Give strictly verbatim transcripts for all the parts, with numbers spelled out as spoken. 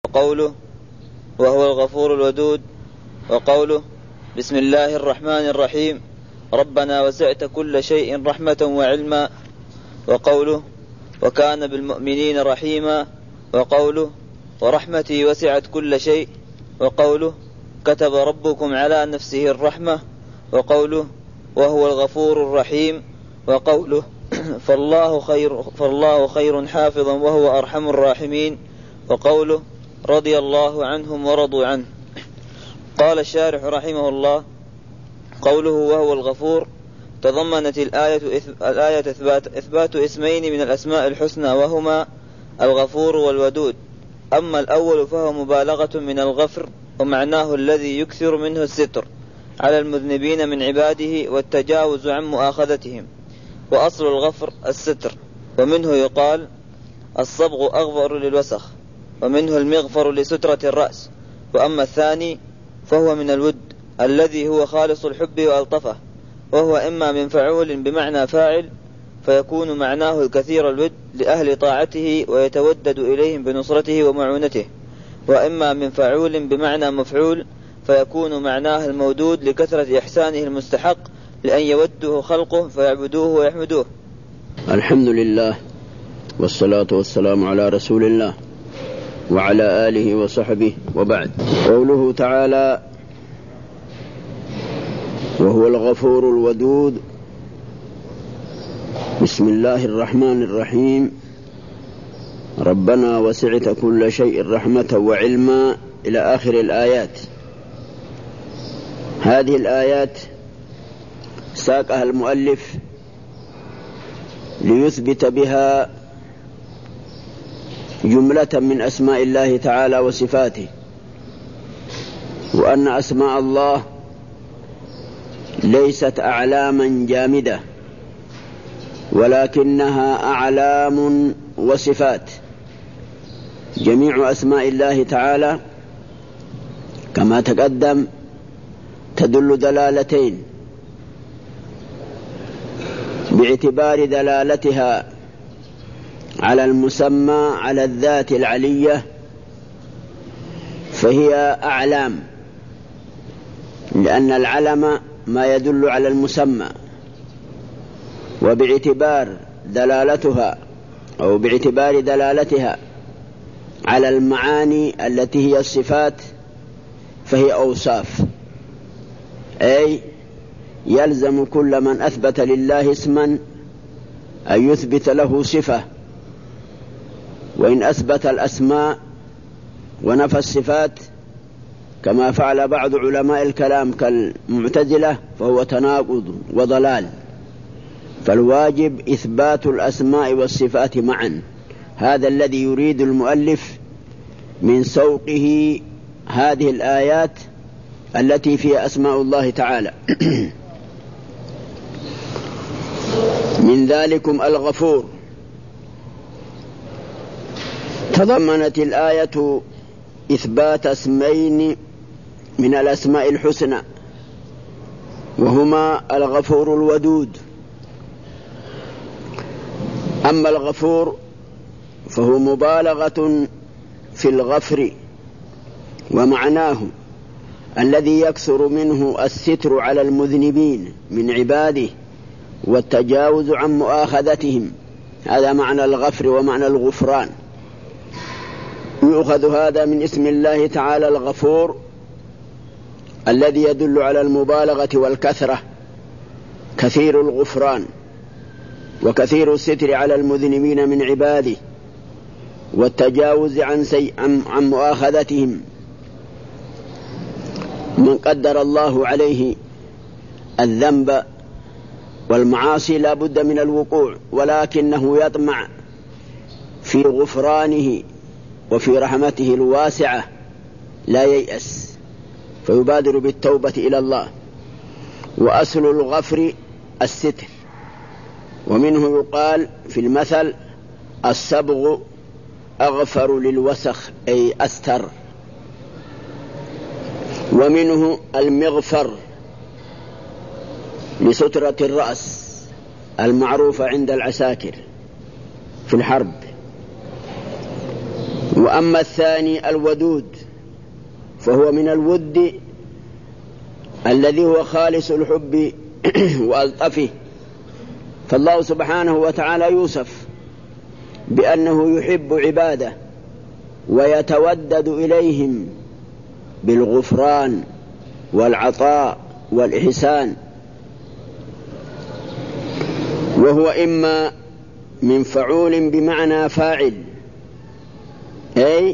وقوله وهو الغفور الودود، وقوله بسم الله الرحمن الرحيم ربنا وسعت كل شيء رحمة وعلما، وقوله وكان بالمؤمنين رحيما، وقوله ورحمتي وسعت كل شيء، وقوله كتب ربكم على نفسه الرحمة، وقوله وهو الغفور الرحيم، وقوله فالله خير, فالله خير حافظا وهو أرحم الراحمين، وقوله رضي الله عنهم ورضوا عنه. قال الشارح رحمه الله: قوله وهو الغفور تضمنت الآية, الآية إثبات, إثبات اسمين من الأسماء الحسنى، وهما الغفور والودود. أما الأول فهو مبالغة من الغفر، ومعناه الذي يكثر منه الستر على المذنبين من عباده والتجاوز عن مؤاخذتهم، وأصل الغفر الستر، ومنه يقال الصبغ أغفر للوسخ، ومنه المغفر لسترة الرأس. وأما الثاني فهو من الود الذي هو خالص الحب وألطفه، وهو إما من فعول بمعنى فاعل فيكون معناه الكثير الود لأهل طاعته ويتودد إليهم بنصرته ومعونته، وإما من فعول بمعنى مفعول فيكون معناه المودود لكثرة إحسانه المستحق لأن يوده خلقه فيعبدوه ويحمدوه. الحمد لله والصلاة والسلام على رسول الله وعلى آله وصحبه، وبعد. قوله تعالى وهو الغفور الودود، بسم الله الرحمن الرحيم ربنا وسعت كل شيء رحمة وعلما إلى آخر الآيات. هذه الآيات ساقها المؤلف ليثبت بها جملة من أسماء الله تعالى وصفاته، وأن أسماء الله ليست أعلاما جامدة، ولكنها أعلام وصفات. جميع أسماء الله تعالى كما تقدم تدل دلالتين، باعتبار دلالتها على المسمى على الذات العلية فهي أعلام، لأن العلم ما يدل على المسمى، وباعتبار دلالتها أو باعتبار دلالتها على المعاني التي هي الصفات فهي أوصاف، أي يلزم كل من أثبت لله اسما أن يثبت له صفة، وإن أثبت الأسماء ونفى الصفات كما فعل بعض علماء الكلام كالمعتزلة فهو تناقض وضلال. فالواجب إثبات الأسماء والصفات معا، هذا الذي يريد المؤلف من سوقه هذه الآيات التي فيها أسماء الله تعالى. من ذلكم الغفور. تضمنت الآية إثبات اسمين من الأسماء الحسنى، وهما الغفور الودود. أما الغفور فهو مبالغة في الغفر، ومعناه الذي يكثر منه الستر على المذنبين من عباده والتجاوز عن مؤاخذتهم، هذا معنى الغفر ومعنى الغفران. يؤخذ هذا من اسم الله تعالى الغفور الذي يدل على المبالغة والكثرة، كثير الغفران وكثير الستر على المذنبين من عباده والتجاوز عن, سي... عن... عن مؤاخذتهم. من قدر الله عليه الذنب والمعاصي لا بد من الوقوع، ولكنه يطمع في غفرانه وفي رحمته الواسعة، لا ييأس فيبادر بالتوبة إلى الله. وأصل الغفر الستر، ومنه يقال في المثل الصبغ أغفر للوسخ أي أستر. ومنه المغفر لسترة الرأس المعروفة عند العساكر في الحرب. وأما الثاني الودود فهو من الود الذي هو خالص الحب وألطفه، فالله سبحانه وتعالى يوصف بأنه يحب عباده ويتودد إليهم بالغفران والعطاء والإحسان، وهو إما من فعول بمعنى فاعل، أي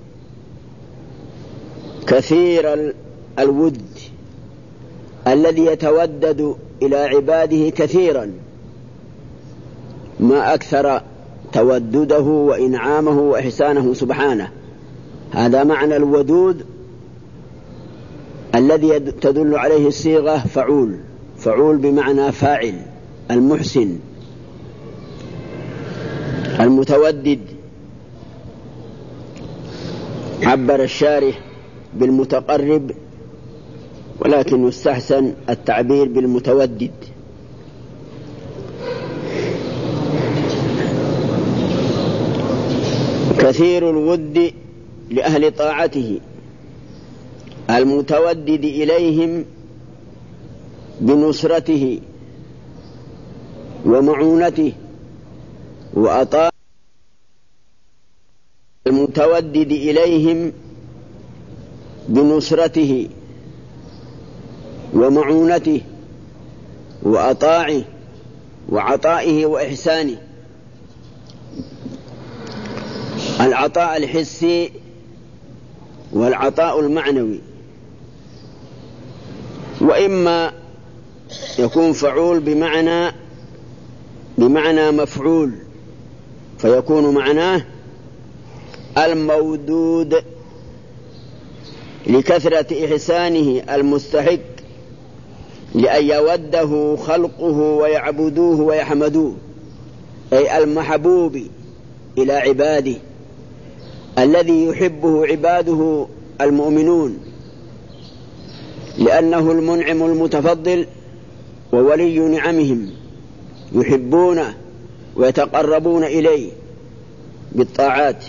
كثير الود الذي يتودد إلى عباده كثيرا، ما أكثر تودده وإنعامه وإحسانه سبحانه. هذا معنى الودود الذي تدل عليه الصيغة فعول، فعول بمعنى فاعل، المحسن المتودد. عبر الشارح بالمتقرب، ولكن يستحسن التعبير بالمتودد. كثير الود لأهل طاعته المتودد إليهم بنصرته ومعونته وأطاع المتودد إليهم بنصرته ومعونته وأطاعه وعطائه وإحسانه. العطاء الحسي والعطاء المعنوي، وإما يكون فعول بمعنى بمعنى مفعول، فيكون معناه المودود لكثرة إحسانه المستحق لأن يوده خلقه ويعبدوه ويحمدوه، أي المحبوب إلى عباده الذي يحبه عباده المؤمنون، لأنه المنعم المتفضل وولي نعمهم، يحبونه ويتقربون إليه بالطاعات.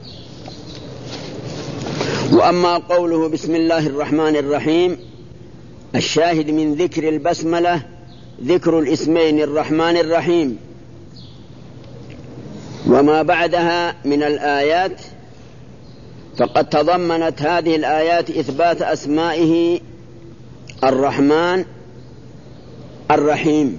وأما قوله بسم الله الرحمن الرحيم، الشاهد من ذكر البسملة ذكر الاسمين الرحمن الرحيم وما بعدها من الآيات، فقد تضمنت هذه الآيات إثبات أسمائه الرحمن الرحيم،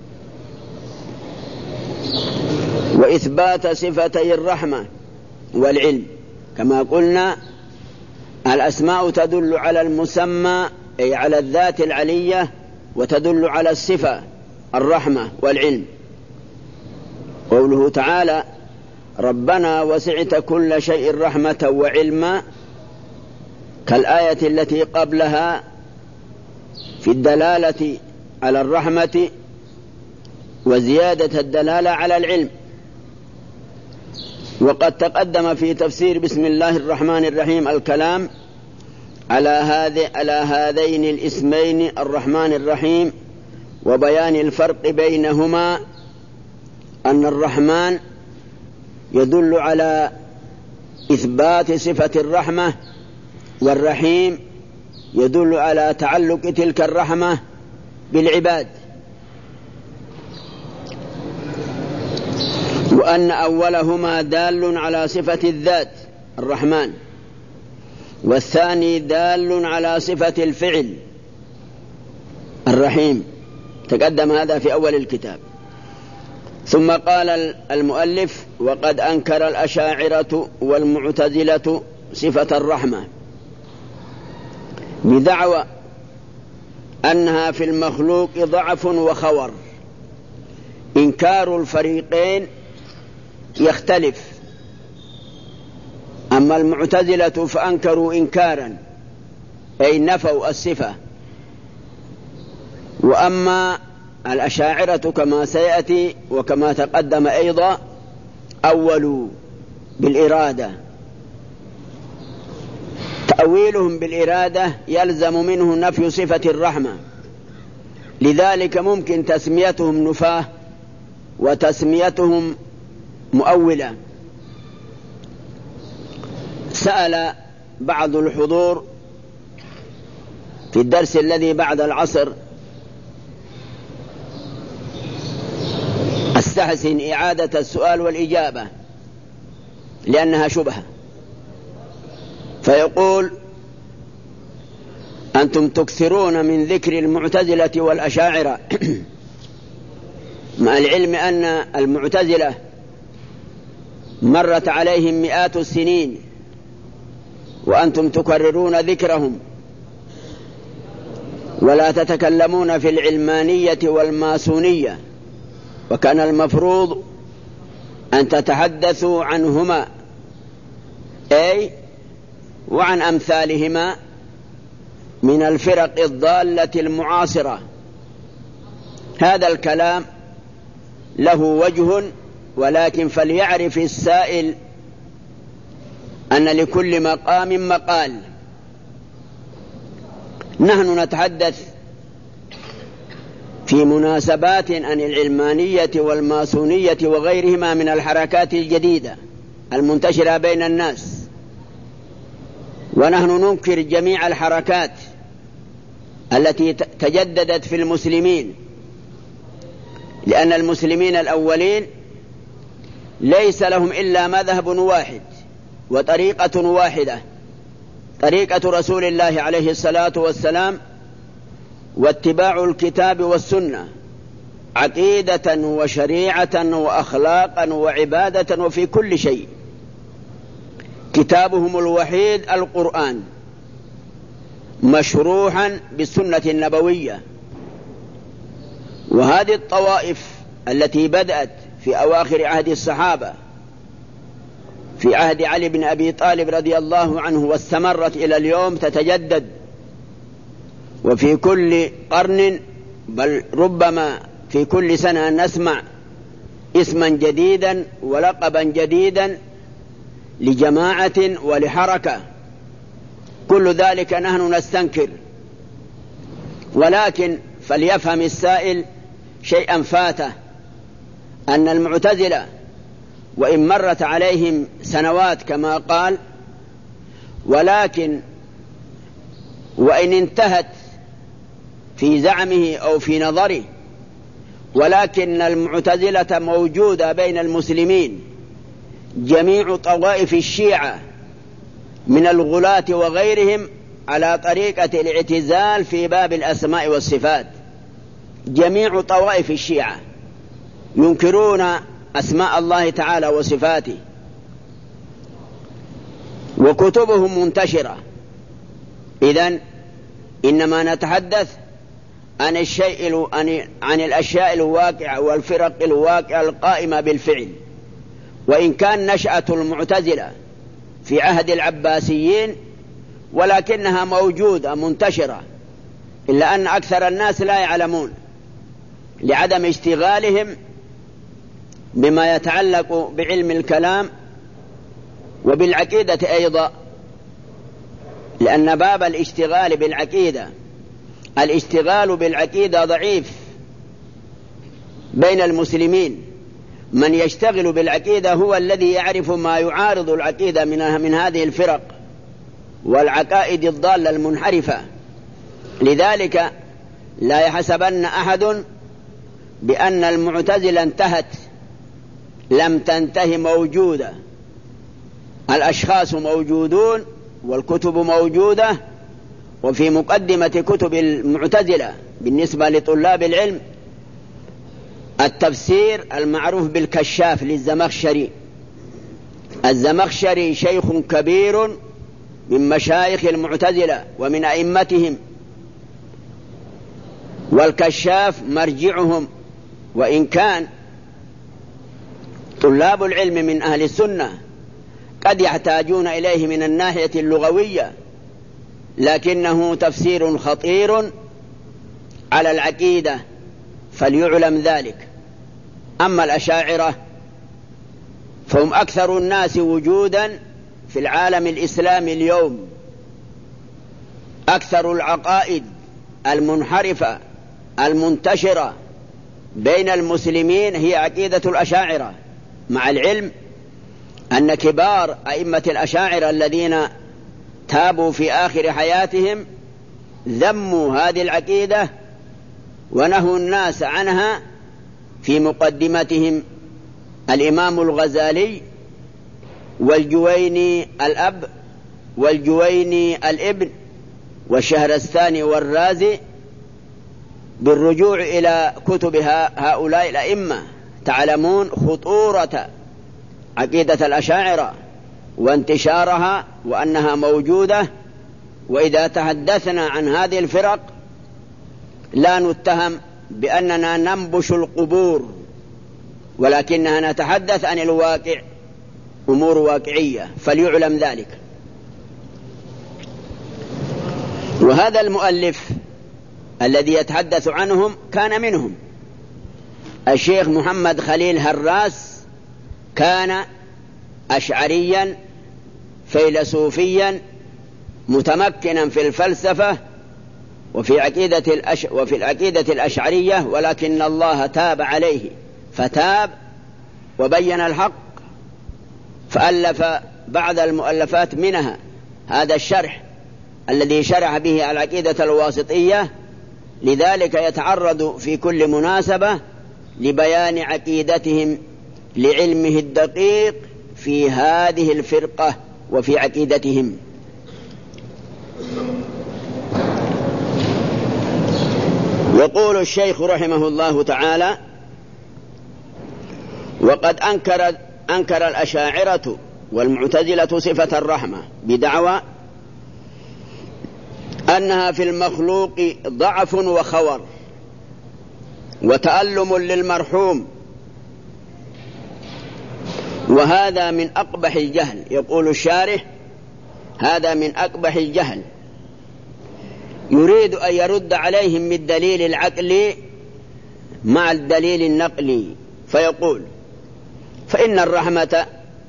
وإثبات صفتي الرحمة والعلم. كما قلنا الأسماء تدل على المسمى أي على الذات العلية، وتدل على الصفة الرحمة والعلم. قوله تعالى ربنا وسعت كل شيء رحمة وعلما، كالآية التي قبلها في الدلالة على الرحمة وزيادة الدلالة على العلم. وقد تقدم في تفسير بسم الله الرحمن الرحيم الكلام على هذه على هذين الاسمين الرحمن الرحيم، وبيان الفرق بينهما، أن الرحمن يدل على إثبات صفة الرحمة، والرحيم يدل على تعلق تلك الرحمة بالعباد. وأن أولهما دال على صفة الذات الرحمن، والثاني دال على صفة الفعل الرحيم. تقدم هذا في أول الكتاب. ثم قال المؤلف وقد أنكر الأشاعرة والمعتزلة صفة الرحمة بدعوى أنها في المخلوق ضعف وخور. إنكار الفريقين يختلف، أما المعتزلة فأنكروا إنكارا أي نفوا الصفة، وأما الأشاعرة كما سيأتي وكما تقدم أيضا أولوا بالإرادة. تأويلهم بالإرادة يلزم منه نفي صفة الرحمة، لذلك ممكن تسميتهم نفاه وتسميتهم مؤولة. سأل بعض الحضور في الدرس الذي بعد العصر، استحسن إعادة السؤال والإجابة لأنها شبهة. فيقول: أنتم تكثرون من ذكر المعتزلة والأشاعرة مع العلم أن المعتزلة مرت عليهم مئات السنين وأنتم تكررون ذكرهم ولا تتكلمون في العلمانية والماسونية، وكان المفروض أن تتحدثوا عنهما أي وعن أمثالهما من الفرق الضالة المعاصرة. هذا الكلام له وجه، ولكن فليعرف السائل أن لكل مقام مقال. نحن نتحدث في مناسبات عن العلمانية والماسونية وغيرهما من الحركات الجديدة المنتشرة بين الناس، ونحن ننكر جميع الحركات التي تجددت في المسلمين، لأن المسلمين الأولين ليس لهم إلا مذهب واحد وطريقة واحدة، طريقة رسول الله عليه الصلاة والسلام، واتباع الكتاب والسنة عقيدة وشريعة وأخلاقا وعبادة وفي كل شيء. كتابهم الوحيد القرآن مشروحا بالسنة النبوية. وهذه الطوائف التي بدأت في أواخر عهد الصحابة في عهد علي بن أبي طالب رضي الله عنه واستمرت إلى اليوم تتجدد، وفي كل قرن بل ربما في كل سنة نسمع اسما جديدا ولقبا جديدا لجماعة ولحركة، كل ذلك نحن نستنكر. ولكن فليفهم السائل شيئا فاته، أن المعتزلة وإن مرت عليهم سنوات كما قال، ولكن وإن انتهت في زعمه أو في نظره، ولكن المعتزلة موجودة بين المسلمين. جميع طوائف الشيعة من الغلاة وغيرهم على طريقة الاعتزال في باب الأسماء والصفات. جميع طوائف الشيعة ينكرون أسماء الله تعالى وصفاته، وكتبهم منتشرة. إذن إنما نتحدث عن الشيء عن الأشياء الواقعة والفرق الواقعة القائمة بالفعل. وإن كان نشأة المعتزلة في عهد العباسيين، ولكنها موجودة منتشرة، إلا أن أكثر الناس لا يعلمون لعدم اشتغالهم بما يتعلق بعلم الكلام وبالعقيدة أيضا، لأن باب الاشتغال بالعقيدة الاشتغال بالعقيدة ضعيف بين المسلمين. من يشتغل بالعقيدة هو الذي يعرف ما يعارض العقيدة من, من هذه الفرق والعقائد الضالة المنحرفة. لذلك لا يحسبن أحد بأن المعتزلة انتهت، لم تنتهي، موجودة. الأشخاص موجودون والكتب موجودة. وفي مقدمة كتب المعتزلة بالنسبة لطلاب العلم التفسير المعروف بالكشاف للزمخشري. الزمخشري شيخ كبير من مشايخ المعتزلة ومن أئمتهم، والكشاف مرجعهم. وإن كان طلاب العلم من أهل السنة قد يحتاجون إليه من الناحية اللغوية، لكنه تفسير خطير على العقيدة، فليعلم ذلك. أما الأشاعرة فهم أكثر الناس وجودا في العالم الإسلامي اليوم. أكثر العقائد المنحرفة المنتشرة بين المسلمين هي عقيدة الأشاعرة، مع العلم أن كبار أئمة الأشاعرة الذين تابوا في آخر حياتهم ذموا هذه العقيدة ونهوا الناس عنها، في مقدمتهم الإمام الغزالي والجويني الأب والجويني الابن والشهرستاني والرازي، بالرجوع إلى كتب هؤلاء الأئمة تعلمون خطورة عقيدة الأشاعرة وانتشارها وأنها موجودة. وإذا تحدثنا عن هذه الفرق لا نتهم بأننا ننبش القبور، ولكننا نتحدث عن الواقع، أمور واقعية فليعلم ذلك. وهذا المؤلف الذي يتحدث عنهم كان منهم. الشيخ محمد خليل هراس كان أشعريا فيلسوفيا متمكنا في الفلسفة وفي عقيدة الأش... وفي العقيدة الأشعرية، ولكن الله تاب عليه فتاب وبين الحق، فألف بعض المؤلفات منها هذا الشرح الذي شرح به العقيدة الواسطية. لذلك يتعرض في كل مناسبة لبيان عقيدتهم لعلمه الدقيق في هذه الفرقة وفي عقيدتهم. يقول الشيخ رحمه الله تعالى: وقد أنكر, أنكر الأشاعرة والمعتزلة صفة الرحمة بدعوى أنها في المخلوق ضعف وخور وتألم للمرحوم، وهذا من أقبح الجهل. يقول الشارح: هذا من أقبح الجهل. يريد أن يرد عليهم بالدليل العقلي مع الدليل النقلي، فيقول: فإن الرحمة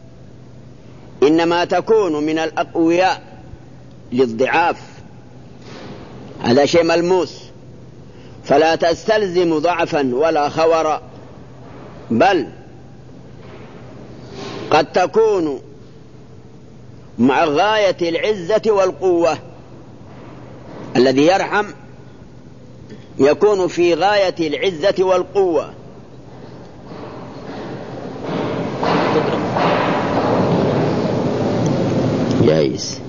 إنما تكون من الأقوياء للضعاف، هذا شيء ملموس، فلا تستلزم ضعفا ولا خورا، بل قد تكون مع غاية العزة والقوة. الذي يرحم يكون في غاية العزة والقوة. جائز.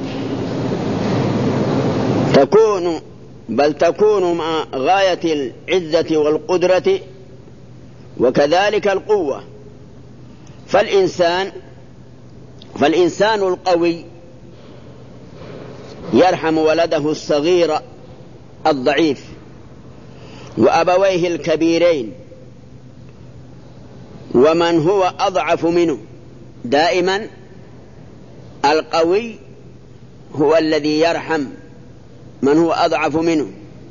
تكون بل تكون مع غاية العزة والقدرة وكذلك القوة. فالإنسان فالإنسان القوي يرحم ولده الصغير الضعيف وأبويه الكبيرين ومن هو أضعف منه. دائما القوي هو الذي يرحم من هو أضعف منه.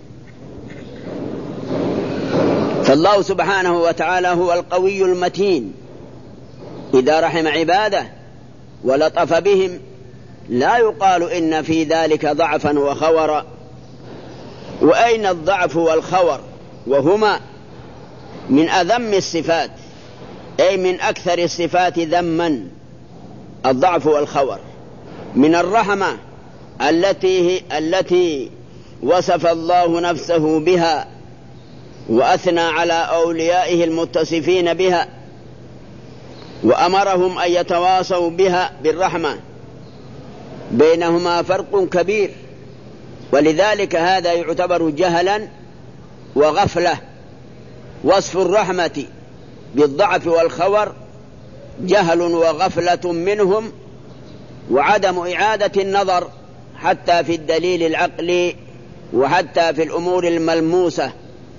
فالله سبحانه وتعالى هو القوي المتين، إذا رحم عباده ولطف بهم لا يقال إن في ذلك ضعفا وخورا. وأين الضعف والخور؟ وهما من أذم الصفات، أي من أكثر الصفات ذما الضعف والخور. من الرحمة التي التي وصف الله نفسه بها وأثنى على أوليائه المتصفين بها وأمرهم أن يتواصوا بها بالرحمة، بينهما فرق كبير، ولذلك هذا يعتبر جهلا وغفلة. وصف الرحمة بالضعف والخور جهل وغفلة منهم، وعدم إعادة النظر حتى في الدليل العقلي وحتى في الأمور الملموسة.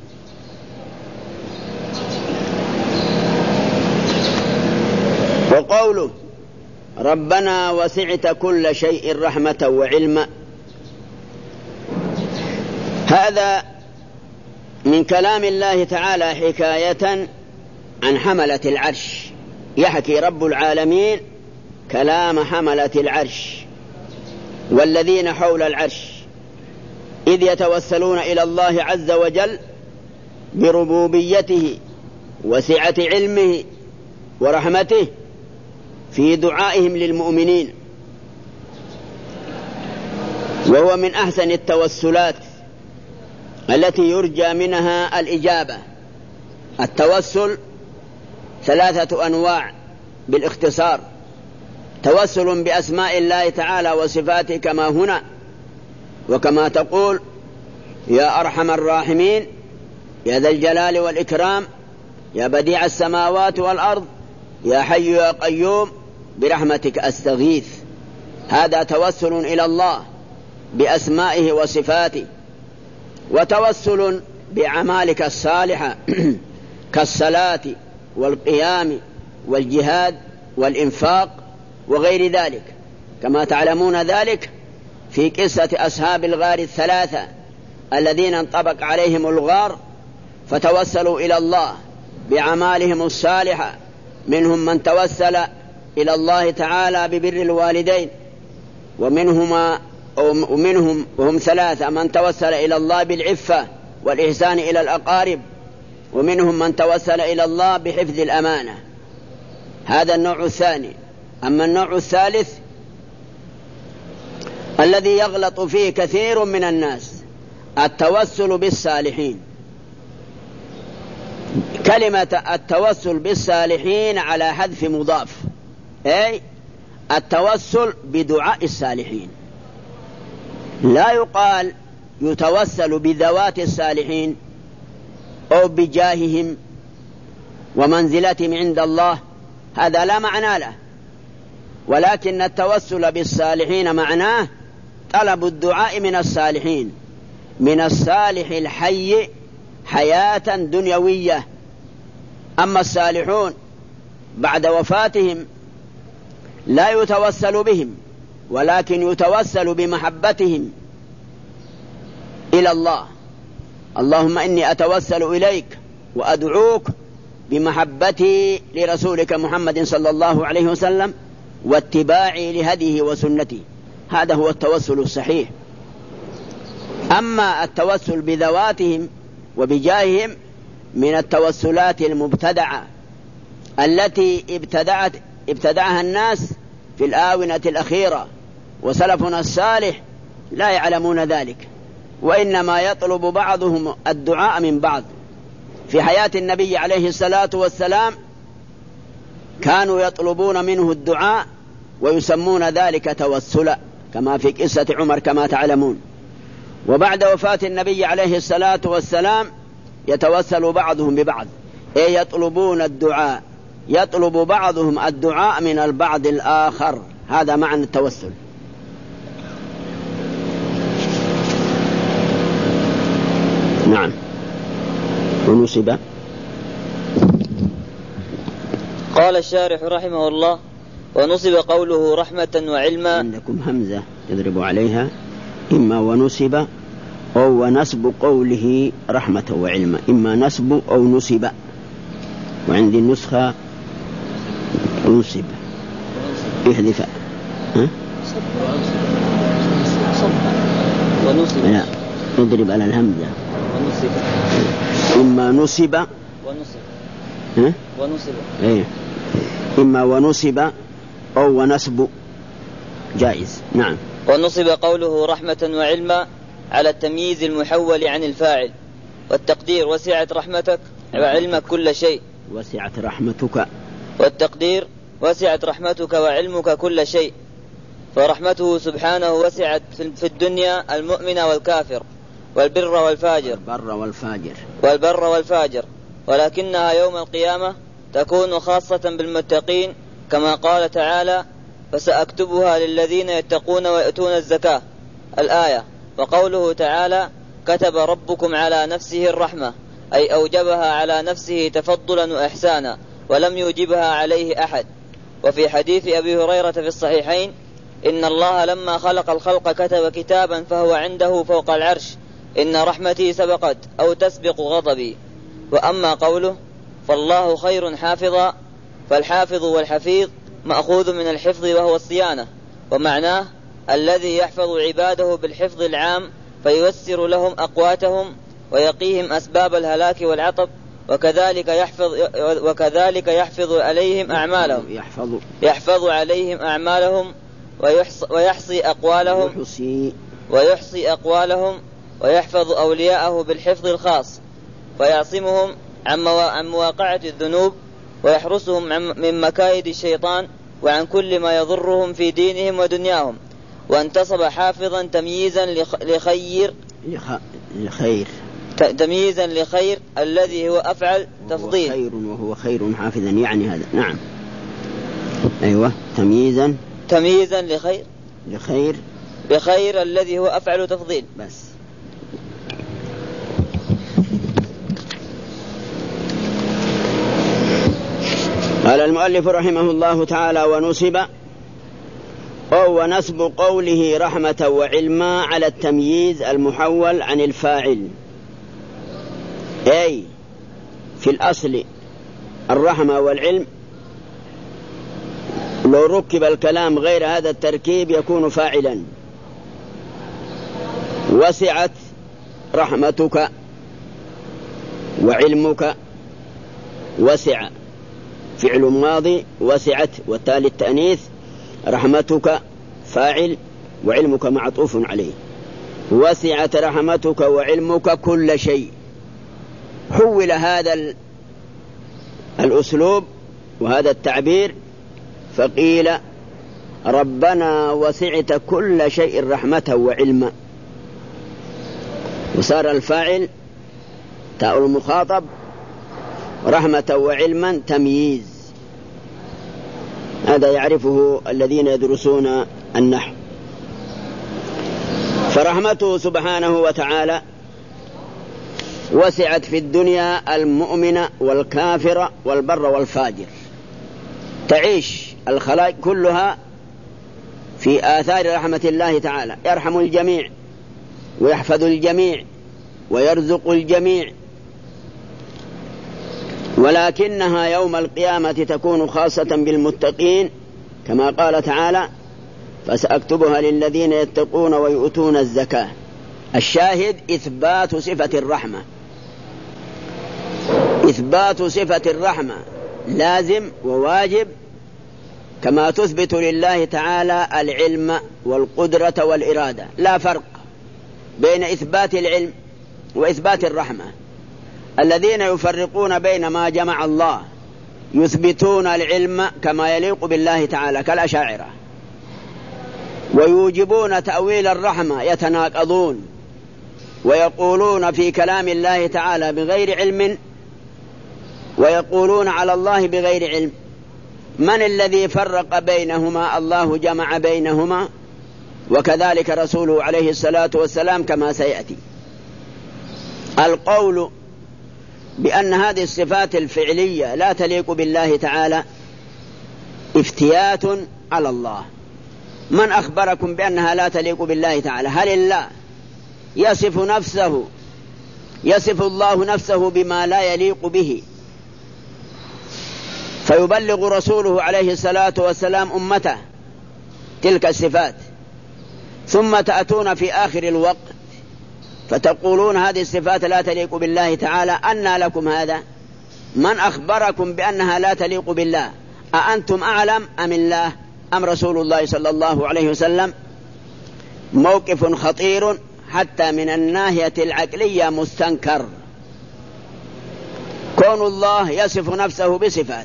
وقوله: ربنا وسعت كل شيء رحمة وعلما، هذا من كلام الله تعالى حكاية عن حملة العرش. يحكي رب العالمين كلام حملة العرش والذين حول العرش إذ يتوسلون إلى الله عز وجل بربوبيته وسعة علمه ورحمته في دعائهم للمؤمنين، وهو من أحسن التوسلات التي يرجى منها الإجابة. التوسل ثلاثة أنواع بالاختصار: توسل بأسماء الله تعالى وصفاته كما هنا، وكما تقول يا أرحم الراحمين، يا ذا الجلال والإكرام، يا بديع السماوات والأرض، يا حي يا قيوم برحمتك أستغيث. هذا توسل إلى الله بأسمائه وصفاته. وتوسل بأعمالك الصالحة كالصلاة والقيام والجهاد والإنفاق وغير ذلك، كما تعلمون ذلك في قصة أصحاب الغار الثلاثة الذين انطبق عليهم الغار فتوسلوا إلى الله بأعمالهم الصالحة. منهم من توسل إلى الله تعالى ببر الوالدين، ومنهما ومنهم وهم ثلاثة من توسل إلى الله بالعفة والإحسان إلى الأقارب، ومنهم من توسل إلى الله بحفظ الأمانة. هذا النوع الثاني. أما النوع الثالث الذي يغلط فيه كثير من الناس، التوسل بالصالحين. كلمة التوسل بالصالحين على حذف مضاف، أي التوسل بدعاء الصالحين. لا يقال يتوسل بذوات الصالحين أو بجاههم ومنزلتهم عند الله، هذا لا معنى له. ولكن التوسل بالصالحين معناه طلب الدعاء من الصالحين، من الصالح الحي حياة دنيوية. أما الصالحون بعد وفاتهم لا يتوسل بهم، ولكن يتوسل بمحبتهم إلى الله. اللهم إني أتوسل إليك وأدعوك بمحبتي لرسولك محمد صلى الله عليه وسلم واتباعي لهديه وسنته. هذا هو التوسل الصحيح. أما التوسل بذواتهم وبجاههم من التوسلات المبتدعة التي ابتدعت ابتدعها الناس في الآونة الأخيرة، وسلفنا الصالح لا يعلمون ذلك، وإنما يطلب بعضهم الدعاء من بعض. في حياة النبي عليه الصلاة والسلام كانوا يطلبون منه الدعاء ويسمون ذلك توسلا، كما في قصة عمر كما تعلمون. وبعد وفاة النبي عليه الصلاة والسلام يتوسل بعضهم ببعض، أي يطلبون الدعاء، يطلب بعضهم الدعاء من البعض الآخر. هذا معنى التوسل. نعم. ونصب. قال الشارح رحمه الله: ونصب قوله رحمة وعلما. عندكم همزة تضرب عليها، إما ونصب أو ونصب قوله رحمة وعلما، إما نصب أو نصب. وعندي النسخة نصب احذف ها؟ ونصب. لا، نضرب على الهمزة. ونصب. إما نصب ونصب ها؟ ونصب إيه، إما ونصب أو ونصب جائز. نعم. ونصب قوله رحمة وعلما على التمييز المحول عن الفاعل، والتقدير وسعت رحمتك وعلمك كل شيء. وسعت رحمتك. والتقدير وسعت رحمتك وعلمك كل شيء، فرحمته سبحانه وسعت في الدنيا المؤمن والكافر والبر والفاجر والبر والفاجر والبر والفاجر ولكنها يوم القيامة تكون خاصة بالمتقين، كما قال تعالى: فسأكتبها للذين يتقون ويؤتون الزكاة، الآية. وقوله تعالى: كتب ربكم على نفسه الرحمة، أي أوجبها على نفسه تفضلا وإحسانا ولم يوجبها عليه أحد. وفي حديث أبي هريرة في الصحيحين: إن الله لما خلق الخلق كتب كتابا فهو عنده فوق العرش، إن رحمتي سبقت أو تسبق غضبي. وأما قوله: فالله خير حافظا، فالحافظ والحفيظ مأخوذ من الحفظ وهو الصيانة، ومعناه الذي يحفظ عباده بالحفظ العام فييسر لهم أقواتهم ويقيهم أسباب الهلاك والعطب وكذلك يحفظ وكذلك يحفظ عليهم أعمالهم يحفظ يحفظ عليهم أعمالهم ويحصي, ويحصي أقوالهم يحصي ويحصي أقوالهم ويحفظ أولياءه بالحفظ الخاص ويعصمهم عن مواقعة الذنوب ويحرسهم من مكايد الشيطان وعن كل ما يضرهم في دينهم ودنياهم. وانتصب حافظا تمييزا لخير لخير تمييزا لخير الذي هو أفعل تفضيل خير وهو خير حافظا يعني هذا. نعم أيوة تمييزا تمييزا لخير لخير بخير الذي هو أفعل تفضيل. بس قال المؤلف رحمه الله تعالى: ونصب أو ونصب قوله رحمة وعلما على التمييز المحول عن الفاعل، أي في الأصل الرحمة والعلم لو ركب الكلام غير هذا التركيب يكون فاعلا. وسعت رحمتك وعلمك، وسع فعل ماضي، وسعت والتالي التأنيث، رحمتك فاعل وعلمك معطوف عليه. وسعت رحمتك وعلمك كل شيء. حول هذا الأسلوب وهذا التعبير فقيل ربنا وسعت كل شيء رحمة وعلما، وصار الفاعل تاء المخاطب، رحمة وعلما تمييز. هذا يعرفه الذين يدرسون النحو. فرحمته سبحانه وتعالى وسعت في الدنيا المؤمن والكافر والبر والفاجر، تعيش الخلائق كلها في آثار رحمة الله تعالى، يرحم الجميع ويحفظ الجميع ويرزق الجميع. ولكنها يوم القيامة تكون خاصة بالمتقين كما قال تعالى: فسأكتبها للذين يتقون ويؤتون الزكاة. الشاهد إثبات صفة الرحمة، إثبات صفة الرحمة لازم وواجب، كما تثبت لله تعالى العلم والقدرة والإرادة. لا فرق بين إثبات العلم وإثبات الرحمة. الذين يفرقون بين ما جمع الله يثبتون العلم كما يليق بالله تعالى كالأشاعرة، ويوجبون تأويل الرحمة يتناقضون ويقولون في كلام الله تعالى بغير علم ويقولون على الله بغير علم. من الذي فرق بينهما؟ الله جمع بينهما، وكذلك رسوله عليه الصلاة والسلام كما سيأتي. القول بأن هذه الصفات الفعلية لا تليق بالله تعالى افتيات على الله. من أخبركم بأنها لا تليق بالله تعالى؟ هل الله يصف نفسه يصف الله نفسه بما لا يليق به فيبلغ رسوله عليه الصلاة والسلام أمته تلك الصفات، ثم تأتون في آخر الوقت فتقولون هذه الصفات لا تليق بالله تعالى؟ أنى لكم هذا؟ من أخبركم بأنها لا تليق بالله؟ أأنتم أعلم أم الله أم رسول الله صلى الله عليه وسلم؟ موقف خطير حتى من الناحية العقلية مستنكر. كون الله يصف نفسه بصفات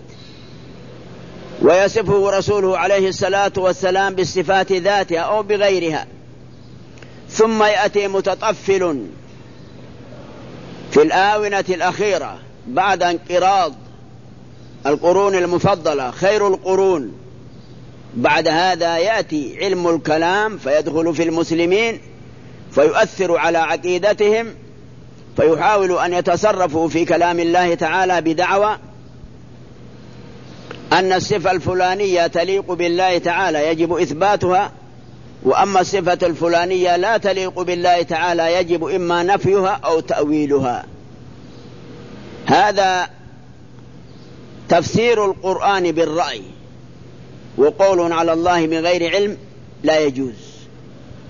ويصفه رسوله عليه الصلاة والسلام بالصفات ذاتها أو بغيرها، ثم يأتي متطفل في الآونة الأخيرة بعد انقراض القرون المفضلة خير القرون، بعد هذا يأتي علم الكلام فيدخل في المسلمين فيؤثر على عقيدتهم، فيحاول أن يتصرفوا في كلام الله تعالى بدعوى أن الصفة الفلانية تليق بالله تعالى يجب إثباتها، وأما الصفة الفلانية لا تليق بالله تعالى يجب إما نفيها أو تأويلها. هذا تفسير القرآن بالرأي، وقول على الله بغير علم لا يجوز.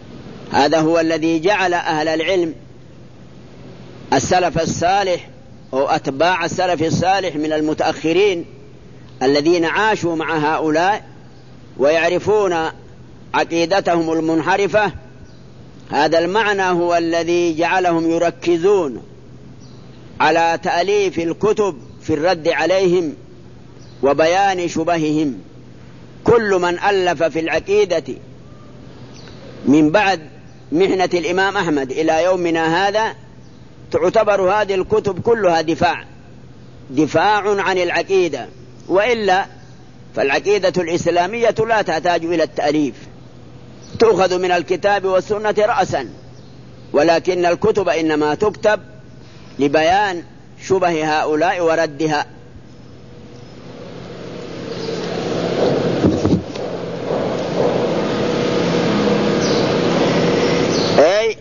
هذا هو الذي جعل أهل العلم السلف الصالح أو أتباع السلف الصالح من المتأخرين الذين عاشوا مع هؤلاء ويعرفون عقيدتهم المنحرفة، هذا المعنى هو الذي جعلهم يركزون على تأليف الكتب في الرد عليهم وبيان شبههم. كل من ألف في العقيدة من بعد محنة الإمام أحمد إلى يومنا هذا تعتبر هذه الكتب كلها دفاع دفاع عن العقيدة، وإلا فالعقيدة الإسلامية لا تحتاج إلى التأليف، تؤخذ من الكتاب والسنة رأسا، ولكن الكتب إنما تكتب لبيان شبه هؤلاء وردها. أي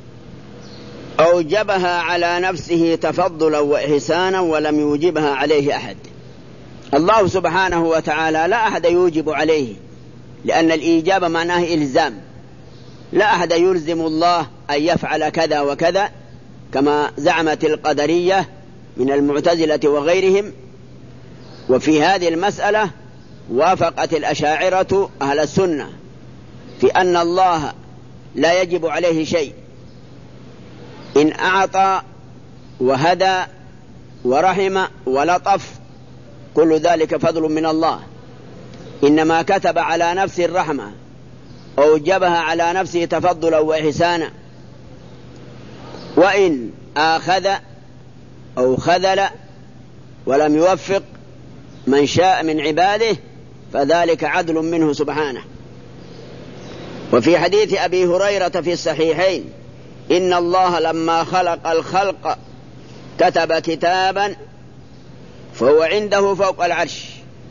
أوجبها على نفسه تفضلا وإحسانا ولم يوجبها عليه أحد. الله سبحانه وتعالى لا أحد يوجب عليه، لأن الإيجاب معناه إلزام، لا أحد يلزم الله أن يفعل كذا وكذا كما زعمت القدرية من المعتزلة وغيرهم. وفي هذه المسألة وافقت الأشاعرة أهل السنة في أن الله لا يجب عليه شيء، إن أعطى وهدى ورحم ولطف كل ذلك فضل من الله، إنما كتب على نفسه الرحمة أوجبها على نفسه تفضلا وإحسانا، وإن آخذ أو خذل ولم يوفق من شاء من عباده فذلك عدل منه سبحانه. وفي حديث أبي هريرة في الصحيحين إن الله لما خلق الخلق كتب كتابا فهو عنده فوق العرش،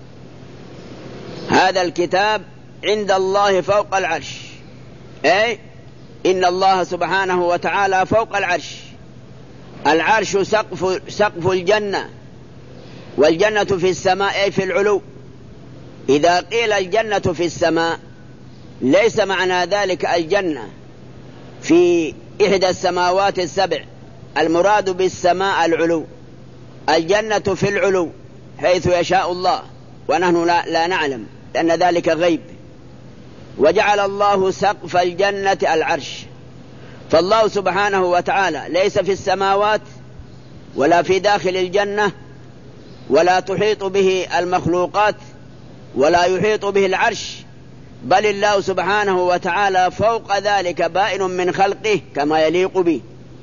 هذا الكتاب عند الله فوق العرش، أي إن الله سبحانه وتعالى فوق العرش، العرش سقف, سقف الجنة، والجنة في السماء أي في العلو. إذا قيل الجنة في السماء ليس معنى ذلك الجنة في إحدى السماوات السبع، المراد بالسماء العلو، الجنة في العلو حيث يشاء الله، ونحن لا, لا نعلم لأن ذلك غيب. وجعل الله سقف الجنة العرش، فالله سبحانه وتعالى ليس في السماوات ولا في داخل الجنة، ولا تحيط به المخلوقات ولا يحيط به العرش، بل الله سبحانه وتعالى فوق ذلك بائن من خلقه كما يليق به.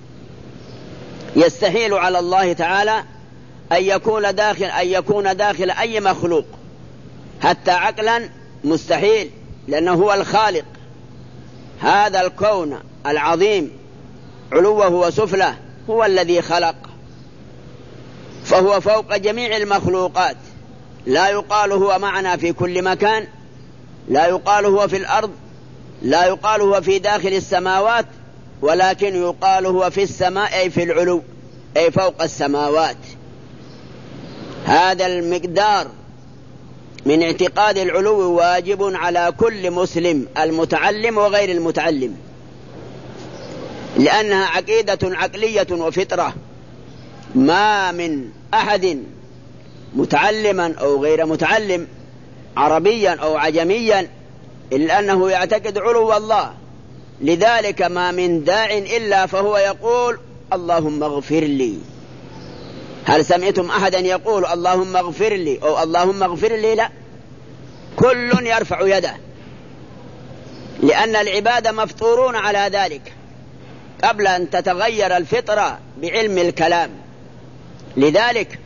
يستحيل على الله تعالى أن يكون داخل أن يكون داخل أي مخلوق، حتى عقلا مستحيل، لأنه هو الخالق. هذا الكون العظيم علوه وسفله هو الذي خلق، فهو فوق جميع المخلوقات، لا يقال هو معنا في كل مكان، لا يقال هو في الأرض، لا يقال هو في داخل السماوات، ولكن يقال هو في السماء أي في العلو أي فوق السماوات. هذا المقدار من اعتقاد العلو واجب على كل مسلم المتعلم وغير المتعلم، لأنها عقيدة عقلية وفطرة. ما من أحد متعلما أو غير متعلم عربيا أو عجميا إلا أنه يعتقد علو الله. لذلك ما من داع إلا فهو يقول اللهم اغفر لي. هل سمعتم أحدا يقول اللهم اغفر لي أو اللهم اغفر لي؟ لا، كل يرفع يده، لأن العباد مفطورون على ذلك قبل أن تتغير الفطرة بعلم الكلام. لذلك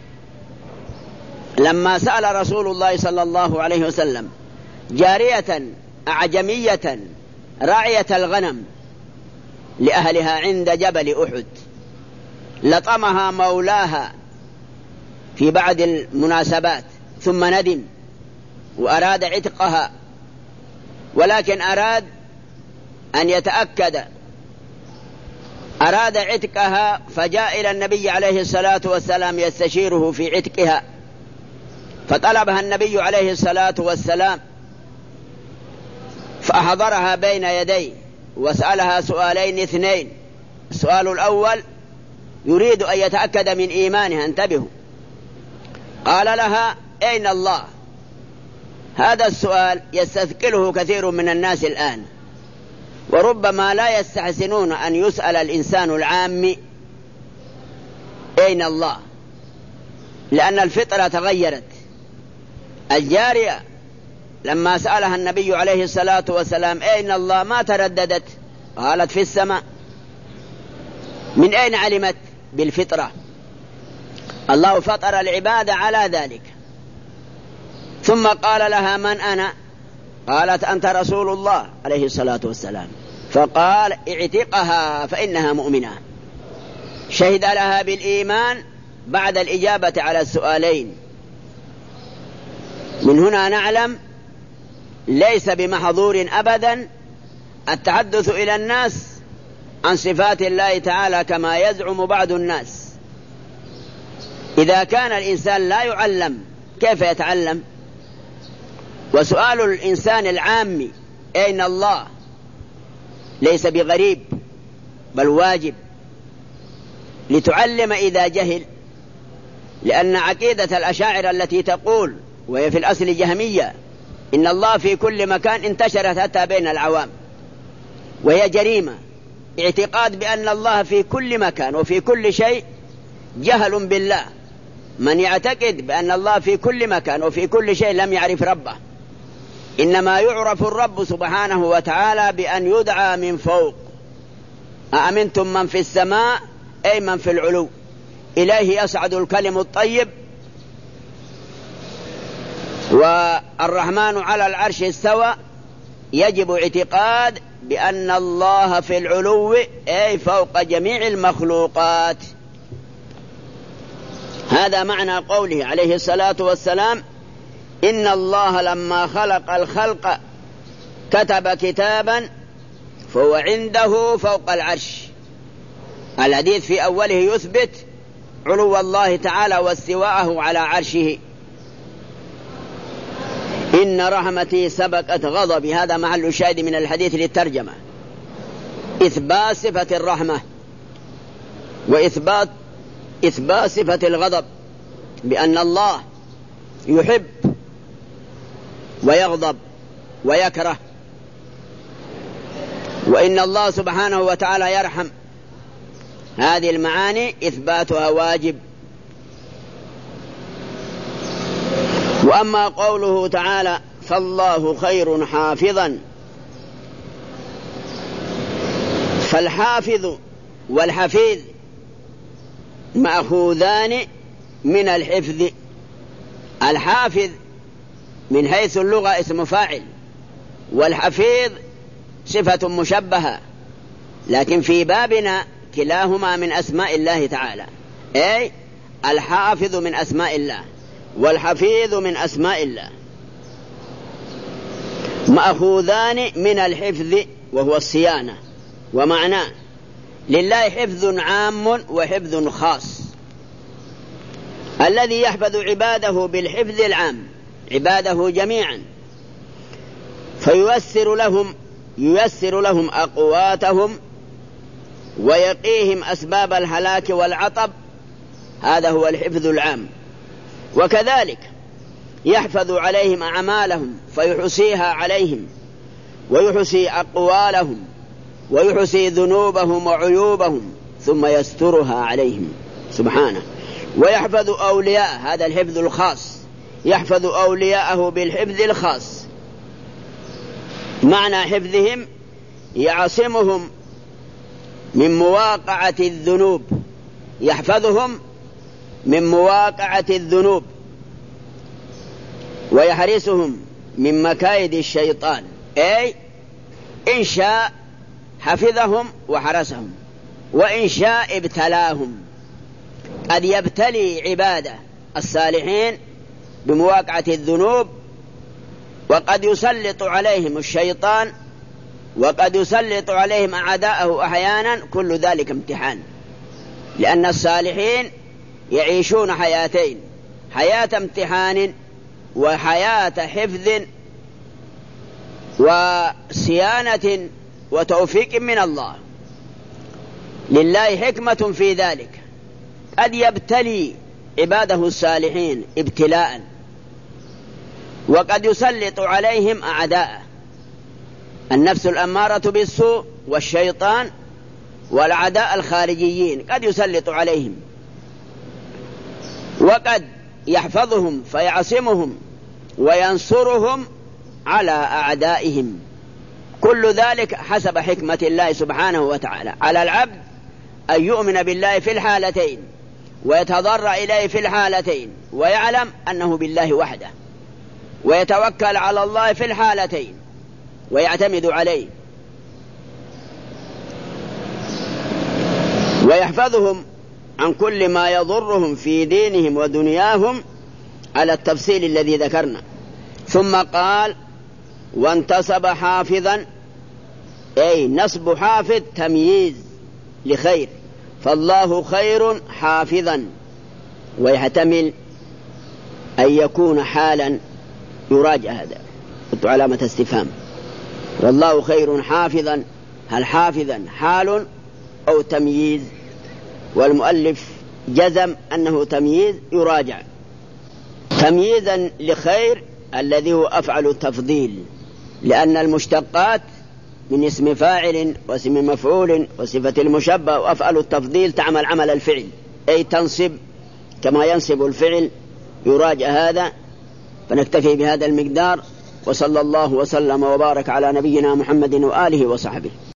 لما سأل رسول الله صلى الله عليه وسلم جارية أعجمية راعية الغنم لأهلها عند جبل أحد، لطمها مولاها في بعض المناسبات ثم ندم وأراد عتقها، ولكن أراد أن يتأكد، أراد عتقها، فجاء إلى النبي عليه الصلاة والسلام يستشيره في عتقها، فطلبها النبي عليه الصلاة والسلام فأحضرها بين يديه وسألها سؤالين اثنين. السؤال الأول يريد أن يتأكد من إيمانها. انتبهوا. قال لها أين الله؟ هذا السؤال يستثقله كثير من الناس الآن، وربما لا يستحسنون أن يسأل الإنسان العام أين الله، لأن الفطرة تغيرت. الجارية لما سألها النبي عليه الصلاة والسلام أين الله ما ترددت، قالت في السماء. من أين علمت؟ بالفطرة. الله فطر العباد على ذلك. ثم قال لها من أنا؟ قالت أنت رسول الله عليه الصلاة والسلام. فقال اعتقها فإنها مؤمنة. شهد لها بالإيمان بعد الإجابة على السؤالين. من هنا نعلم ليس بمحظور أبدا التحدث إلى الناس عن صفات الله تعالى كما يزعم بعض الناس. إذا كان الإنسان لا يعلم كيف يتعلم؟ وسؤال الإنسان العام أين الله ليس بغريب بل واجب لتعلم إذا جهل، لأن عقيدة الأشاعرة التي تقول وهي في الأصل جهمية إن الله في كل مكان انتشرت حتى بين العوام، وهي جريمة. اعتقاد بأن الله في كل مكان وفي كل شيء جهل بالله. من يعتقد بأن الله في كل مكان وفي كل شيء لم يعرف ربه. إنما يعرف الرب سبحانه وتعالى بأن يدعى من فوق. أأمنتم من في السماء أي من في العلو، إليه يصعد الكلم الطيب. والرحمن على العرش استوى، يجب اعتقاد بأن الله في العلو أي فوق جميع المخلوقات. هذا معنى قوله عليه الصلاة والسلام إن الله لما خلق الخلق كتب كتابا فهو عنده فوق العرش. الحديث في أوله يثبت علو الله تعالى واستواءه على عرشه. إن رحمتي سبقت غضبي، هذا محل الشاهد من الحديث للترجمة. إثبات صفة الرحمة وإثبات إثبات صفة الغضب، بأن الله يحب ويغضب ويكره، وإن الله سبحانه وتعالى يرحم. هذه المعاني إثباتها واجب. وأما قوله تعالى فالله خير حافظا، فالحافظ والحفيظ مأخوذان من الحفظ. الحافظ من حيث اللغة اسم فاعل، والحفيظ صفة مشبهة، لكن في بابنا كلاهما من أسماء الله تعالى، أي الحافظ من أسماء الله والحفيظ من أسماء الله، مأخوذان من الحفظ وهو الصيانة. ومعناه لله حفظ عام وحفظ خاص. الذي يحفظ عباده بالحفظ العام عباده جميعا، فييسر لهم ييسر لهم أقواتهم ويقيهم أسباب الهلاك والعطب، هذا هو الحفظ العام. وكذلك يحفظ عليهم أعمالهم فيحصيها عليهم، ويحصي أقوالهم، ويحصي ذنوبهم وعيوبهم، ثم يسترها عليهم سبحانه. ويحفظ أولياء، هذا الحفظ الخاص، يحفظ أولياءه بالحفظ الخاص. معنى حفظهم يعصمهم من مواقعة الذنوب، يحفظهم من مواقعة الذنوب، ويحرسهم من مكايد الشيطان. أي إن شاء حفظهم وحرسهم، وإن شاء ابتلاهم. قد يبتلي عباده الصالحين بمواقعة الذنوب، وقد يسلط عليهم الشيطان، وقد يسلط عليهم أعداءه أحيانا. كل ذلك امتحان، لأن الصالحين يعيشون حياتين: حياة امتحان وحياة حفظ وصيانة وتوفيق من الله. لله حكمة في ذلك، قد يبتلي عباده الصالحين ابتلاء، وقد يسلط عليهم أعداء، النفس الأمارة بالسوء والشيطان والأعداء الخارجيين قد يسلط عليهم، وقد يحفظهم فيعصمهم وينصرهم على أعدائهم. كل ذلك حسب حكمة الله سبحانه وتعالى. على العبد أن يؤمن بالله في الحالتين ويتضرع إليه في الحالتين، ويعلم أنه بالله وحده، ويتوكل على الله في الحالتين ويعتمد عليه، ويحفظهم عن كل ما يضرهم في دينهم ودنياهم على التفصيل الذي ذكرنا. ثم قال: وانتصب حافظا، أي نصب حافظ تمييز لخير، فالله خير حافظا، ويحتمل أن يكون حالا يراجع هذا علامة استفهام. والله خير حافظا، هل حافظا حال أو تمييز؟ والمؤلف جزم أنه تمييز يراجع، تمييزا لخير الذي هو أفعل التفضيل، لأن المشتقات من اسم فاعل واسم مفعول وصفة المشبه وأفعل التفضيل تعمل عمل الفعل، أي تنصب كما ينصب الفعل، يراجع هذا. فنكتفي بهذا المقدار، وصلى الله وسلم وبارك على نبينا محمد وآله وصحبه.